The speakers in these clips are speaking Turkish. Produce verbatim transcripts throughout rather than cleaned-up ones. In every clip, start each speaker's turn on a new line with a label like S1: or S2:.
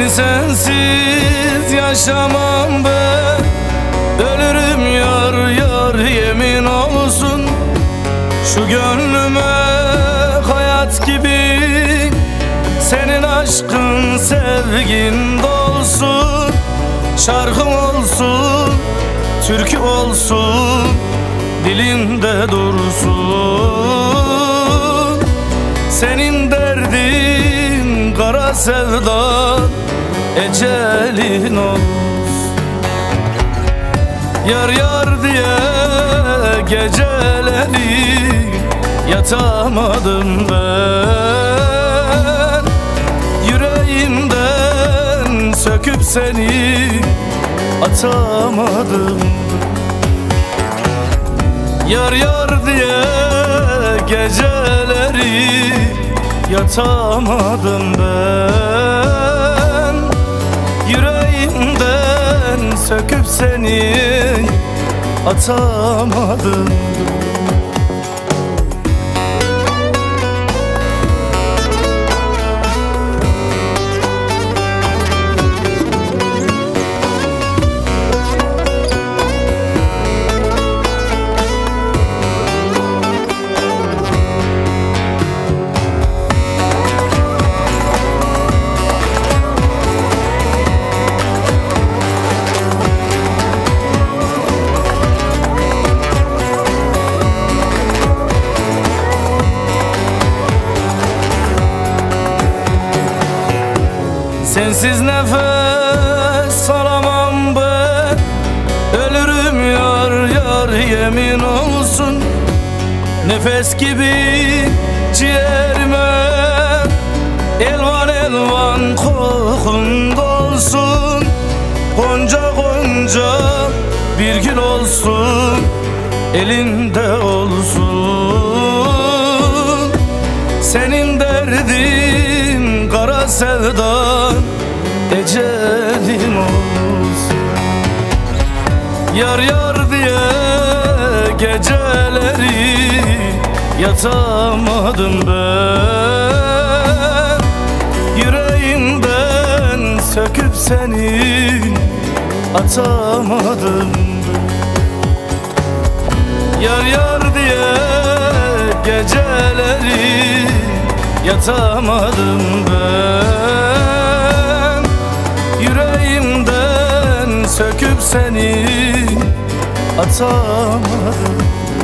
S1: sensiz yaşamam ben. Ölürüm yar yar yemin olsun. Şu gönlüme hayat gibi senin aşkın sevgin dolsun. Şarkım olsun, türkü olsun, dilimde dursun. Senin derdin kara sevda, ecelin olsun. Yar yar diye geceleri yatamadım ben. Yüreğimden söküp seni atamadım. Yar yar diye geceleri yatamadım ben. Yüreğimden söküp seni atamadım. Sensiz nefes alamam ben. Ölürüm yar yar yemin olsun. Nefes gibi ciğerime elvan elvan kokun dolsun. Gonca gonca bir gül olsun, elinde olsun. Senin derdin kara sevda, ecelim olsun. Yar yar diye geceleri yatamadım ben. Yüreğimden söküp seni atamadım. Yar yar diye geceleri yatamadım ben. Yüreğimden söküp seni atamadım.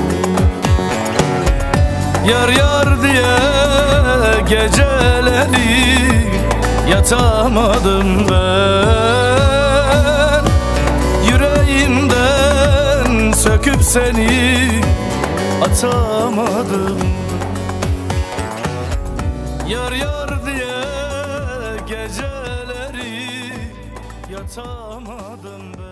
S1: Yar yar diye geceleri yatamadım ben. Yüreğimden söküp seni atamadım. Yar yar diye geceleri yatamadım ben.